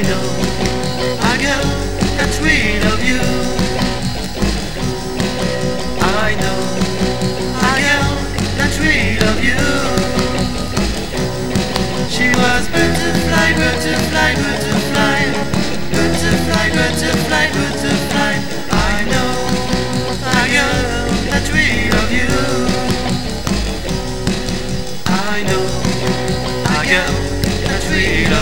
know a girl that's real of you. I know a girl that's real of you. She was butterfly, butterfly, butterfly, butterfly, butterfly, butterfly. I know a girl that's real of you. I know a girl that's real of you.